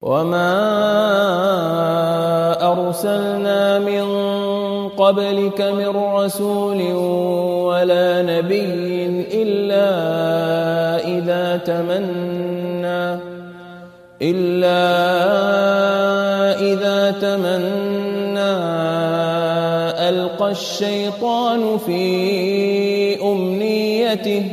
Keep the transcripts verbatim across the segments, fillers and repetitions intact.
وما أرسلنا من قبلك من رسول ولا نبي إلا إذا تمنى إلا إذا تمنى ألقى الشيطان في أمنيته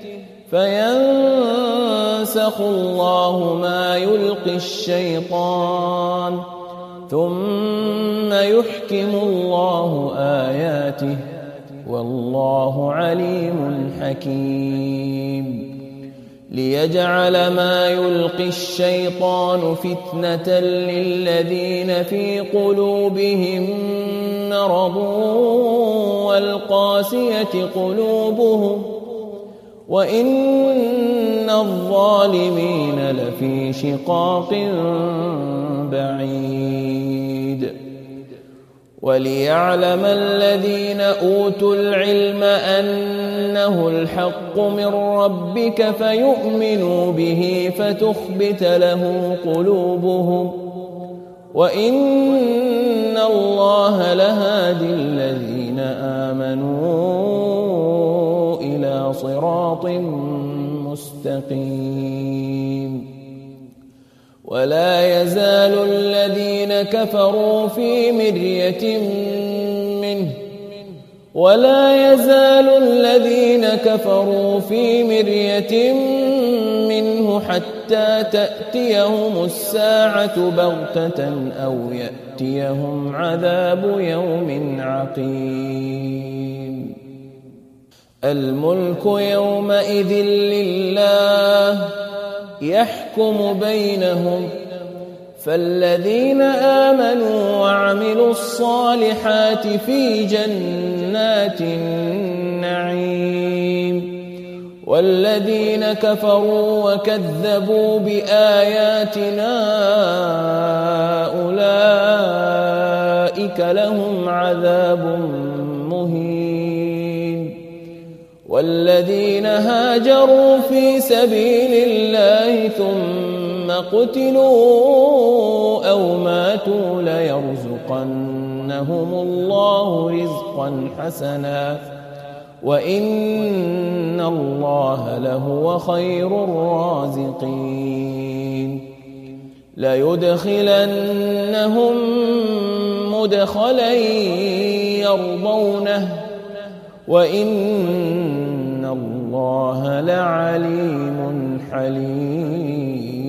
فينسخ الله ما يلقي الشيطان ثم يحكم الله آياته والله عليم حكيم ليجعل ما يلقي الشيطان فتنة للذين في قلوبهم مرض والقاسية قلوبهم وإن الظالمين لفي شقاق بعيد وليعلم الذين أوتوا العلم أنه الحق من ربك فيؤمنوا به فتخبت له قلوبهم وإن الله لهادي الذين آمنوا إلى صراط مستقيم ولا يزال الذين كفروا في مرية منه ولا يزال الذين كفروا في مرية منه حتى تأتيهم الساعة بغتة أو يأتيهم عذاب يوم عقيم الملك يومئذ لله يحكم بينهم فالذين آمنوا وعملوا الصالحات في جنات النعيم والذين كفروا وكذبوا بآياتنا أولئك لهم عذاب مهين والذين هاجروا في سبيل الله ثم قتلوا أو ماتوا ليرزقنهم الله رزقا حسنا وإن الله لهو خير الرازقين ليدخلنهم مدخلا يرضونه وإن الله لعليم حليم